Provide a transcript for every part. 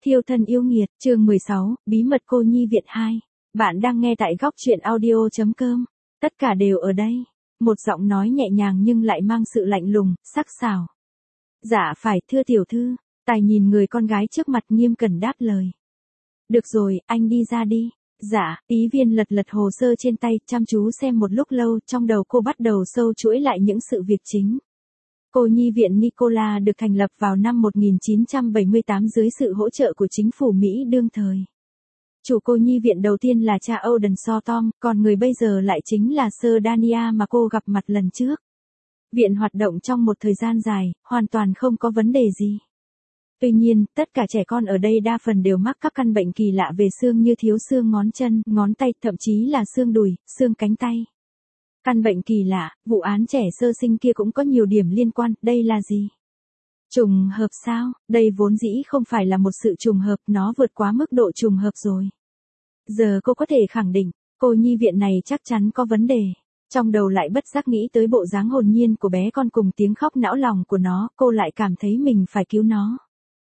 Thiêu thân yêu nghiệt, chương 16, bí mật cô nhi viện 2. Bạn đang nghe tại góc truyện audio.com. Tất cả đều ở đây. Một giọng nói nhẹ nhàng nhưng lại mang sự lạnh lùng, sắc sảo. Dạ phải, thưa tiểu thư. Tài nhìn người con gái trước mặt nghiêm cẩn đáp lời. Được rồi, anh đi ra đi. Dạ, Ý Viên lật lật hồ sơ trên tay, chăm chú xem một lúc lâu, trong đầu cô bắt đầu sâu chuỗi lại những sự việc chính. Cô nhi viện Nicola được thành lập vào năm 1978 dưới sự hỗ trợ của chính phủ Mỹ đương thời. Chủ cô nhi viện đầu tiên là cha Oden Tom, còn người bây giờ lại chính là Sir Dania mà cô gặp mặt lần trước. Viện hoạt động trong một thời gian dài, hoàn toàn không có vấn đề gì. Tuy nhiên, tất cả trẻ con ở đây đa phần đều mắc các căn bệnh kỳ lạ về xương như thiếu xương ngón chân, ngón tay, thậm chí là xương đùi, xương cánh tay. Căn bệnh kỳ lạ, vụ án trẻ sơ sinh kia cũng có nhiều điểm liên quan, đây là gì? Trùng hợp sao? Đây vốn dĩ không phải là một sự trùng hợp, nó vượt quá mức độ trùng hợp rồi. Giờ cô có thể khẳng định, cô nhi viện này chắc chắn có vấn đề. Trong đầu lại bất giác nghĩ tới bộ dáng hồn nhiên của bé con cùng tiếng khóc não lòng của nó, cô lại cảm thấy mình phải cứu nó.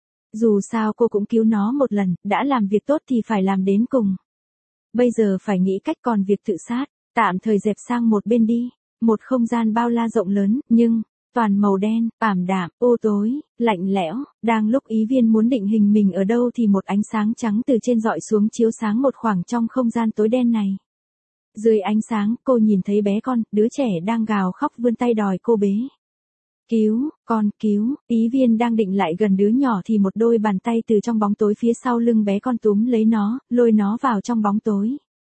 Dù sao cô cũng cứu nó một lần, đã làm việc tốt thì phải làm đến cùng. Bây giờ phải nghĩ cách còn việc tự sát. Tạm thời dẹp sang một bên đi, một không gian bao la rộng lớn, nhưng, toàn màu đen, ảm đạm, u tối, lạnh lẽo, đang lúc Ý Viên muốn định hình mình ở đâu thì một ánh sáng trắng từ trên dọi xuống chiếu sáng một khoảng trong không gian tối đen này. Dưới ánh sáng, cô nhìn thấy bé con, đứa trẻ đang gào khóc vươn tay đòi cô bế. Cứu, con cứu, Ý Viên đang định lại gần đứa nhỏ thì một đôi bàn tay từ trong bóng tối phía sau lưng bé con túm lấy nó, lôi nó vào trong bóng tối.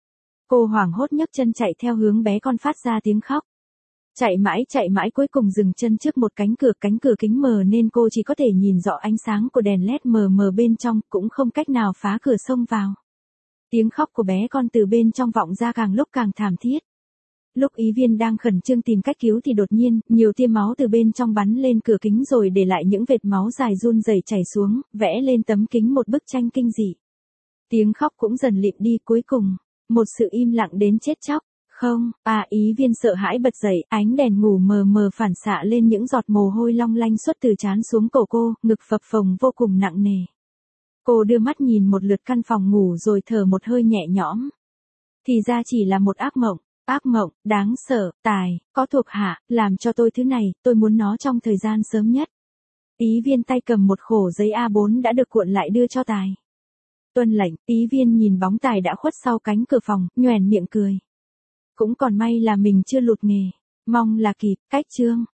Cô hoảng hốt nhấc chân chạy theo hướng bé con phát ra tiếng khóc. Chạy mãi cuối cùng dừng chân trước một cánh cửa kính mờ nên cô chỉ có thể nhìn rõ ánh sáng của đèn led mờ mờ bên trong, cũng không cách nào phá cửa xông vào. Tiếng khóc của bé con từ bên trong vọng ra càng lúc càng thảm thiết. Lúc Ý Viên đang khẩn trương tìm cách cứu thì đột nhiên, nhiều tia máu từ bên trong bắn lên cửa kính rồi để lại những vệt máu dài run rẩy chảy xuống, vẽ lên tấm kính một bức tranh kinh dị. Tiếng khóc cũng dần lịm đi, cuối cùng một sự im lặng đến chết chóc. Không, Ý Viên sợ hãi bật dậy, ánh đèn ngủ mờ mờ phản xạ lên những giọt mồ hôi long lanh xuất từ trán xuống cổ cô, ngực phập phồng vô cùng nặng nề. Cô đưa mắt nhìn một lượt căn phòng ngủ rồi thở một hơi nhẹ nhõm. Thì ra chỉ là một ác mộng, đáng sợ. Tài, có thuộc hạ, làm cho tôi thứ này, tôi muốn nó trong thời gian sớm nhất. Ý Viên tay cầm một khổ giấy A4 đã được cuộn lại đưa cho Tài. Tuân lệnh, Ý Viên nhìn bóng Tài đã khuất sau cánh cửa phòng, nhoẻn miệng cười. Cũng còn may là mình chưa lụt nghề. Mong là kịp, cách chương.